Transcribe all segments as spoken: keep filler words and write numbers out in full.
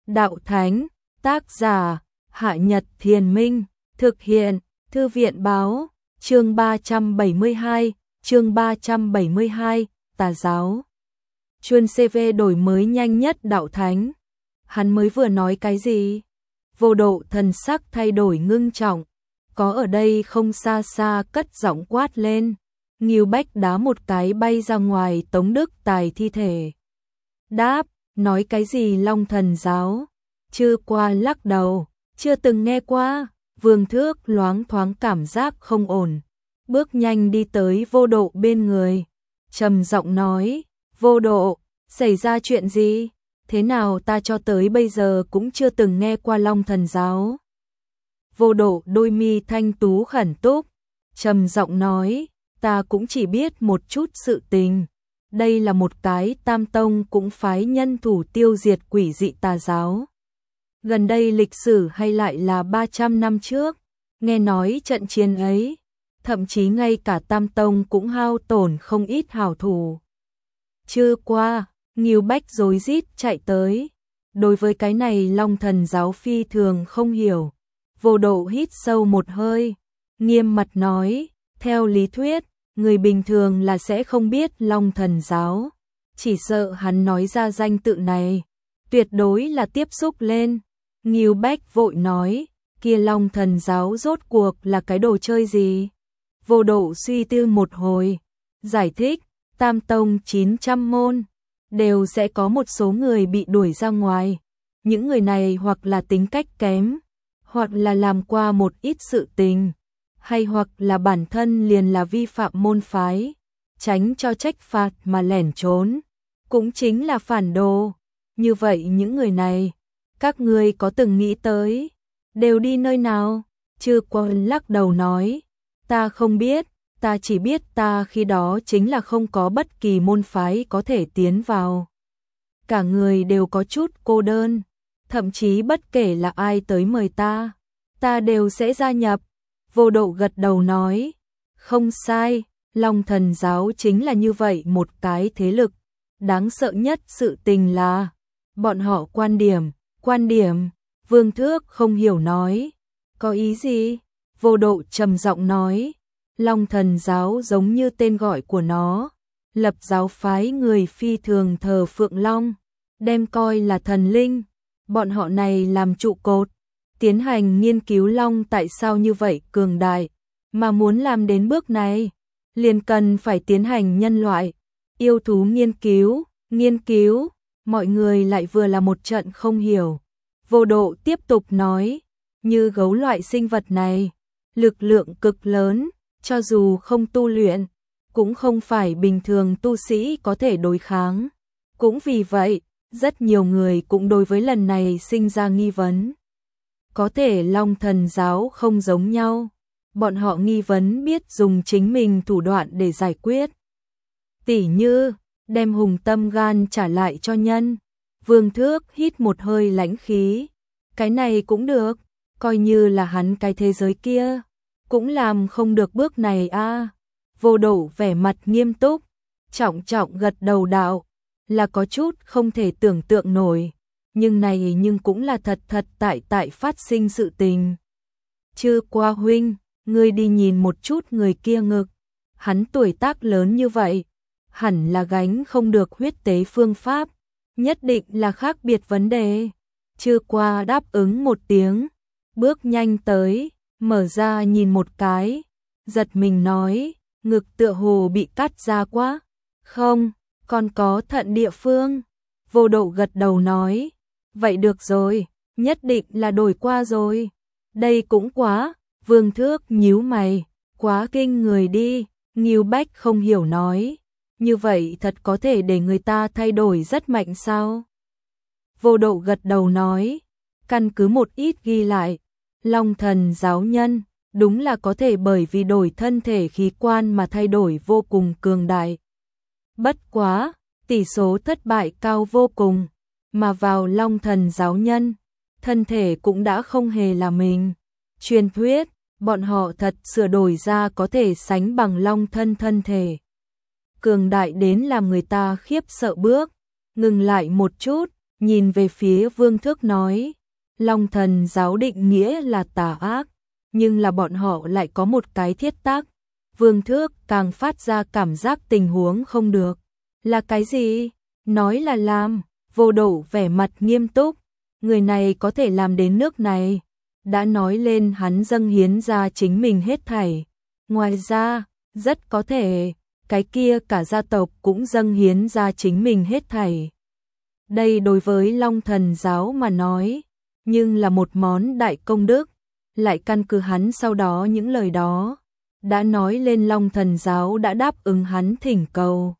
đạo thánh, tác giả, Hạ Nhật Thiền Minh, thực hiện, Thư viện báo, chương ba trăm bảy mươi hai, chương ba trăm bảy mươi hai, tà giáo. Chuyên xê vê đổi mới nhanh nhất đạo thánh. Hắn mới vừa nói cái gì? Vô Độ thần sắc thay đổi ngưng trọng, có ở đây không xa xa cất giọng quát lên. Ngưu Bách đá một cái bay ra ngoài Tống Đức Tài thi thể. Đáp, nói cái gì Long Thần giáo? Chưa qua lắc đầu, chưa từng nghe qua. Vương Thước loáng thoáng cảm giác không ổn, bước nhanh đi tới Vô Độ bên người, trầm giọng nói, Vô Độ, xảy ra chuyện gì? Thế nào ta cho tới bây giờ cũng chưa từng nghe qua Long Thần giáo? Vô Độ đôi mi thanh tú khẩn túc, trầm giọng nói, ta cũng chỉ biết một chút sự tình. Đây là một cái Tam Tông cũng phái nhân thủ tiêu diệt quỷ dị tà giáo. Gần đây lịch sử hay lại là ba trăm năm trước, nghe nói trận chiến ấy, thậm chí ngay cả Tam Tông cũng hao tổn không ít hảo thủ. Chưa qua, Ngưu Bách rối rít chạy tới. Đối với cái này Long Thần giáo phi thường không hiểu. Vô Độ hít sâu một hơi, nghiêm mặt nói, theo lý thuyết, người bình thường là sẽ không biết Long Thần giáo. Chỉ sợ hắn nói ra danh tự này, tuyệt đối là tiếp xúc lên. Ngưu Bách vội nói, kia Long Thần giáo rốt cuộc là cái đồ chơi gì? Vô Độ suy tư một hồi, giải thích, Tam Tông chín trăm môn, đều sẽ có một số người bị đuổi ra ngoài. Những người này hoặc là tính cách kém, hoặc là làm qua một ít sự tình, hay hoặc là bản thân liền là vi phạm môn phái, tránh cho trách phạt mà lẻn trốn, cũng chính là phản đồ. Như vậy những người này, các ngươi có từng nghĩ tới, đều đi nơi nào? Chư Quân lắc đầu nói, ta không biết, ta chỉ biết ta khi đó chính là không có bất kỳ môn phái có thể tiến vào. Cả người đều có chút cô đơn, thậm chí bất kể là ai tới mời ta, ta đều sẽ gia nhập. Vô Độ gật đầu nói, không sai, Long Thần giáo chính là như vậy một cái thế lực. Đáng sợ nhất sự tình là, bọn họ quan điểm, quan điểm, Vương Thước không hiểu nói, có ý gì? Vô Độ trầm giọng nói, Long Thần giáo giống như tên gọi của nó, lập giáo phái người phi thường thờ Phượng Long, đem coi là thần linh, bọn họ này làm trụ cột, tiến hành nghiên cứu Long tại sao như vậy cường đại, mà muốn làm đến bước này, liền cần phải tiến hành nhân loại, yêu thú nghiên cứu, nghiên cứu, mọi người lại vừa là một trận không hiểu. Vô Độ tiếp tục nói, như gấu loại sinh vật này, lực lượng cực lớn, cho dù không tu luyện, cũng không phải bình thường tu sĩ có thể đối kháng. Cũng vì vậy, rất nhiều người cũng đối với lần này sinh ra nghi vấn. Có thể Long Thần giáo không giống nhau, bọn họ nghi vấn biết dùng chính mình thủ đoạn để giải quyết. Tỉ như, đem hùng tâm gan trả lại cho nhân. Vương Thước hít một hơi lãnh khí, cái này cũng được, coi như là hắn cái thế giới kia, cũng làm không được bước này a. À. Vô Độ vẻ mặt nghiêm túc, trọng trọng gật đầu đạo, là có chút không thể tưởng tượng nổi, nhưng này nhưng cũng là thật thật tại tại phát sinh sự tình. Chư Qua huynh, ngươi đi nhìn một chút người kia ngực, hắn tuổi tác lớn như vậy, hẳn là gánh không được huyết tế phương pháp, nhất định là khác biệt vấn đề. Chư Qua đáp ứng một tiếng, bước nhanh tới, mở ra nhìn một cái, giật mình nói, ngực tựa hồ bị cắt ra quá. Không, còn có thận địa phương. Vô Độ gật đầu nói, vậy được rồi, nhất định là đổi qua rồi. Đây cũng quá. Vương Thước nhíu mày, quá kinh người đi. Ngưu Bách không hiểu nói, như vậy thật có thể để người ta thay đổi rất mạnh sao? Vô Độ gật đầu nói, căn cứ một ít ghi lại, Long Thần giáo nhân đúng là có thể bởi vì đổi thân thể khí quan mà thay đổi vô cùng cường đại. Bất quá, tỷ số thất bại cao vô cùng, mà vào Long Thần giáo nhân, thân thể cũng đã không hề là mình. Truyền thuyết, bọn họ thật sửa đổi ra có thể sánh bằng Long thân thân thể. Cường đại đến làm người ta khiếp sợ bước, ngừng lại một chút, nhìn về phía Vương Thước nói, Long Thần giáo định nghĩa là tà ác, nhưng là bọn họ lại có một cái thiết tắc. Vương Thước càng phát ra cảm giác tình huống không được. Là cái gì? Nói là làm. Vô Độ vẻ mặt nghiêm túc. Người này có thể làm đến nước này. Đã nói lên hắn dâng hiến ra chính mình hết thảy. Ngoài ra, rất có thể, cái kia cả gia tộc cũng dâng hiến ra chính mình hết thảy. Đây đối với Long Thần giáo mà nói, nhưng là một món đại công đức. Lại căn cứ hắn sau đó những lời đó, đã nói lên Long Thần giáo đã đáp ứng hắn thỉnh cầu.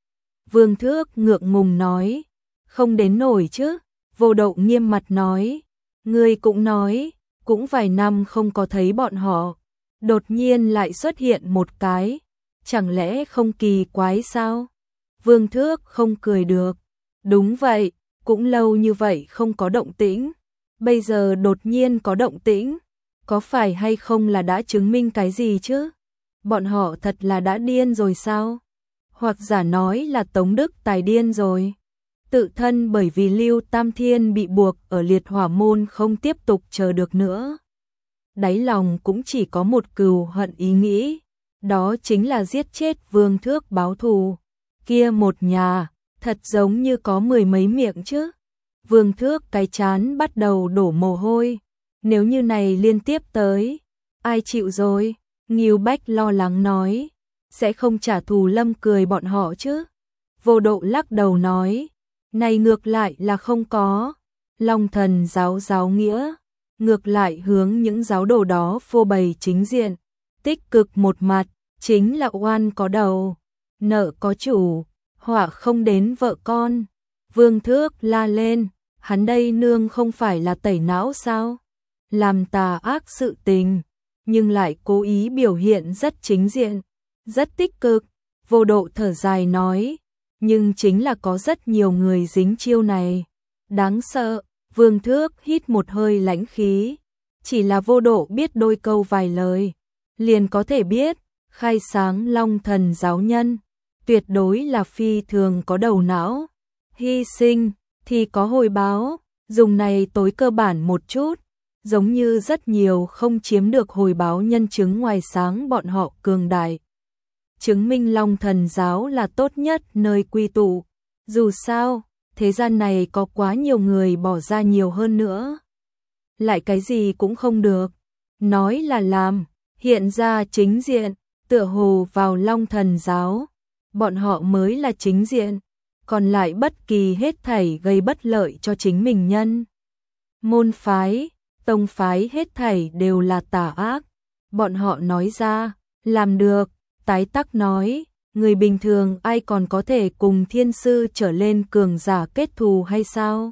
Vương Thước ngượng ngùng nói, không đến nổi chứ. Vô Độ nghiêm mặt nói, ngươi cũng nói, cũng vài năm không có thấy bọn họ, đột nhiên lại xuất hiện một cái, chẳng lẽ không kỳ quái sao? Vương Thước không cười được, đúng vậy, cũng lâu như vậy không có động tĩnh, bây giờ đột nhiên có động tĩnh, có phải hay không là đã chứng minh cái gì chứ? Bọn họ thật là đã điên rồi sao? Hoặc giả nói là Tống Đức Tài điên rồi. Tự thân bởi vì Lưu Tam Thiên bị buộc ở liệt hỏa môn không tiếp tục chờ được nữa. Đáy lòng cũng chỉ có một cừu hận ý nghĩ, đó chính là giết chết Vương Thước báo thù. Kia một nhà, thật giống như có mười mấy miệng chứ. Vương Thước cái chán bắt đầu đổ mồ hôi, nếu như này liên tiếp tới, ai chịu rồi? Ngưu Bách lo lắng nói, sẽ không trả thù Lâm Cười bọn họ chứ? Vô Độ lắc đầu nói, này ngược lại là không có. Long Thần giáo giáo nghĩa, ngược lại hướng những giáo đồ đó phô bày chính diện, tích cực một mặt, chính là oan có đầu, nợ có chủ, họa không đến vợ con. Vương Thước la lên, hắn đây nương không phải là tẩy não sao? Làm tà ác sự tình, nhưng lại cố ý biểu hiện rất chính diện, rất tích cực. Vô Độ thở dài nói, nhưng chính là có rất nhiều người dính chiêu này. Đáng sợ. Vương Thước hít một hơi lãnh khí, chỉ là Vô Độ biết đôi câu vài lời, liền có thể biết, khai sáng Long Thần giáo nhân, tuyệt đối là phi thường có đầu não, hy sinh thì có hồi báo, dùng này tối cơ bản một chút, giống như rất nhiều không chiếm được hồi báo nhân chứng ngoài sáng bọn họ cường đại. Chứng minh Long Thần giáo là tốt nhất nơi quy tụ, dù sao, thế gian này có quá nhiều người bỏ ra nhiều hơn nữa. Lại cái gì cũng không được, nói là làm, hiện ra chính diện, tựa hồ vào Long Thần giáo, bọn họ mới là chính diện, còn lại bất kỳ hết thảy gây bất lợi cho chính mình nhân. Môn phái, tông phái hết thảy đều là tà ác, bọn họ nói ra, làm được, tái tắc nói, người bình thường ai còn có thể cùng thiên sư trở lên cường giả kết thù hay sao?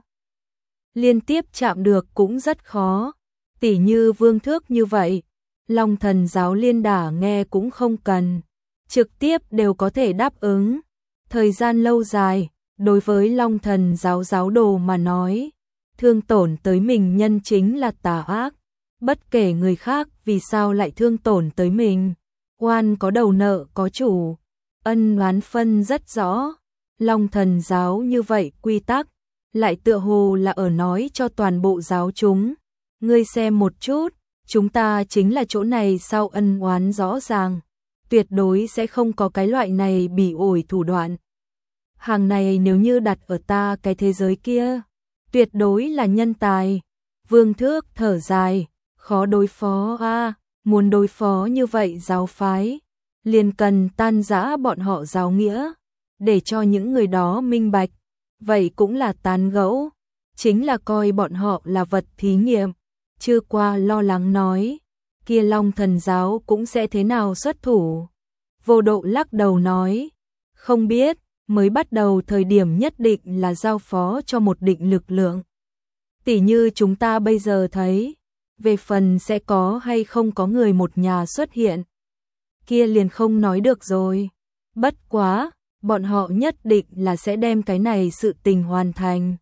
Liên tiếp chạm được cũng rất khó, tỉ như Vương Thước như vậy, Long Thần giáo liên đả nghe cũng không cần, trực tiếp đều có thể đáp ứng. Thời gian lâu dài, đối với Long Thần giáo giáo đồ mà nói, thương tổn tới mình nhân chính là tà ác, bất kể người khác vì sao lại thương tổn tới mình, oan có đầu nợ có chủ. Ân oán phân rất rõ, Long Thần giáo như vậy quy tắc, lại tựa hồ là ở nói cho toàn bộ giáo chúng. Ngươi xem một chút, chúng ta chính là chỗ này sau ân oán rõ ràng, tuyệt đối sẽ không có cái loại này bỉ ổi thủ đoạn. Hàng này nếu như đặt ở ta cái thế giới kia, tuyệt đối là nhân tài. Vương Thước thở dài, khó đối phó a, à, muốn đối phó như vậy giáo phái, liền cần tan rã bọn họ giáo nghĩa, để cho những người đó minh bạch, vậy cũng là tán gẫu, chính là coi bọn họ là vật thí nghiệm. Chưa qua lo lắng nói, kia Long Thần giáo cũng sẽ thế nào xuất thủ. Vô Độ lắc đầu nói, không biết, mới bắt đầu thời điểm nhất định là giao phó cho một định lực lượng. Tỉ như chúng ta bây giờ thấy, về phần sẽ có hay không có người một nhà xuất hiện, kia liền không nói được rồi. Bất quá, bọn họ nhất định là sẽ đem cái này sự tình hoàn thành.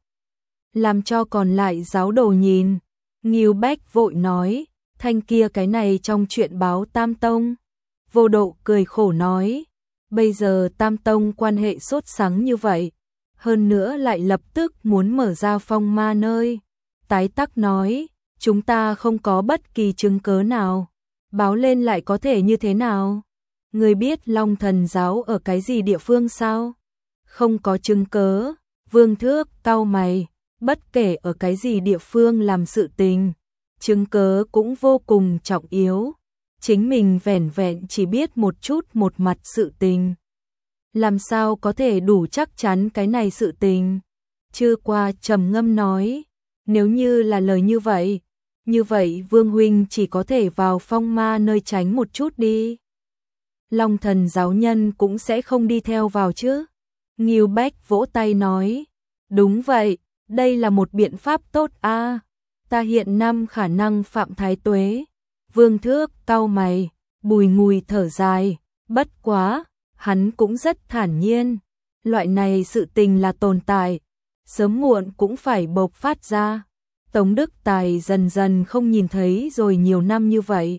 Làm cho còn lại giáo đồ nhìn. Ngưu Bách vội nói, thanh kia cái này trong chuyện báo Tam Tông. Vô Độ cười khổ nói, bây giờ Tam Tông quan hệ sốt sắng như vậy, hơn nữa lại lập tức muốn mở ra phong ma nơi. Tái Tắc nói, chúng ta không có bất kỳ chứng cớ nào, báo lên lại có thể như thế nào? Người biết Long Thần giáo ở cái gì địa phương sao? Không có chứng cớ. Vương Thước cau mày, bất kể ở cái gì địa phương làm sự tình, chứng cớ cũng vô cùng trọng yếu. Chính mình vẻn vẹn chỉ biết một chút một mặt sự tình, làm sao có thể đủ chắc chắn cái này sự tình? Chư Qua trầm ngâm nói, nếu như là lời như vậy, như vậy Vương huynh chỉ có thể vào phong ma nơi tránh một chút đi. Long Thần giáo nhân cũng sẽ không đi theo vào chứ? Ngưu Bách vỗ tay nói, đúng vậy, đây là một biện pháp tốt a. À, ta hiện năm khả năng phạm thái tuế. Vương Thước cau mày, bùi ngùi thở dài, bất quá, hắn cũng rất thản nhiên. Loại này sự tình là tồn tại, sớm muộn cũng phải bộc phát ra. Tống Đức Tài dần dần không nhìn thấy rồi nhiều năm như vậy.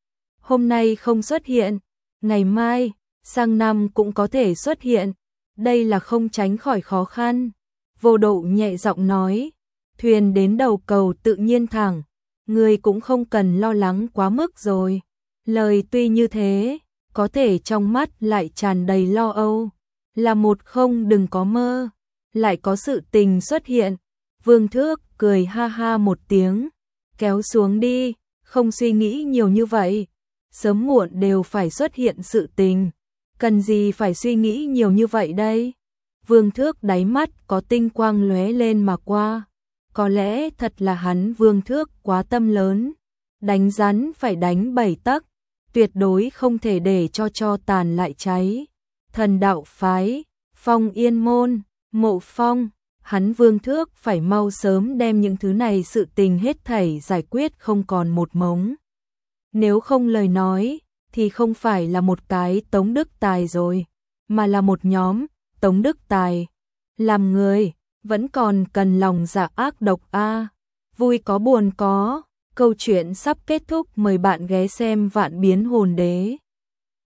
Hôm nay không xuất hiện, ngày mai, sang năm cũng có thể xuất hiện. Đây là không tránh khỏi khó khăn. Vô Độ nhẹ giọng nói, thuyền đến đầu cầu tự nhiên thẳng, người cũng không cần lo lắng quá mức rồi. Lời tuy như thế, có thể trong mắt lại tràn đầy lo âu. Là một không đừng có mơ, lại có sự tình xuất hiện. Vương Thước cười ha ha một tiếng, kéo xuống đi, không suy nghĩ nhiều như vậy. Sớm muộn đều phải xuất hiện sự tình, cần gì phải suy nghĩ nhiều như vậy đây? Vương Thước đáy mắt có tinh quang lóe lên mà qua. Có lẽ thật là hắn Vương Thước quá tâm lớn, đánh rắn phải đánh bảy tấc, tuyệt đối không thể để cho tro tàn lại cháy. Thần đạo phái, Phong Yên môn, Mộ Phong, hắn Vương Thước phải mau sớm đem những thứ này sự tình hết thảy giải quyết không còn một mống. Nếu không lời nói, thì không phải là một cái Tống Đức Tài rồi, mà là một nhóm Tống Đức Tài. Làm người, vẫn còn cần lòng dạ ác độc a. À. Vui có buồn có, câu chuyện sắp kết thúc, mời bạn ghé xem Vạn Biến Hồn Đế.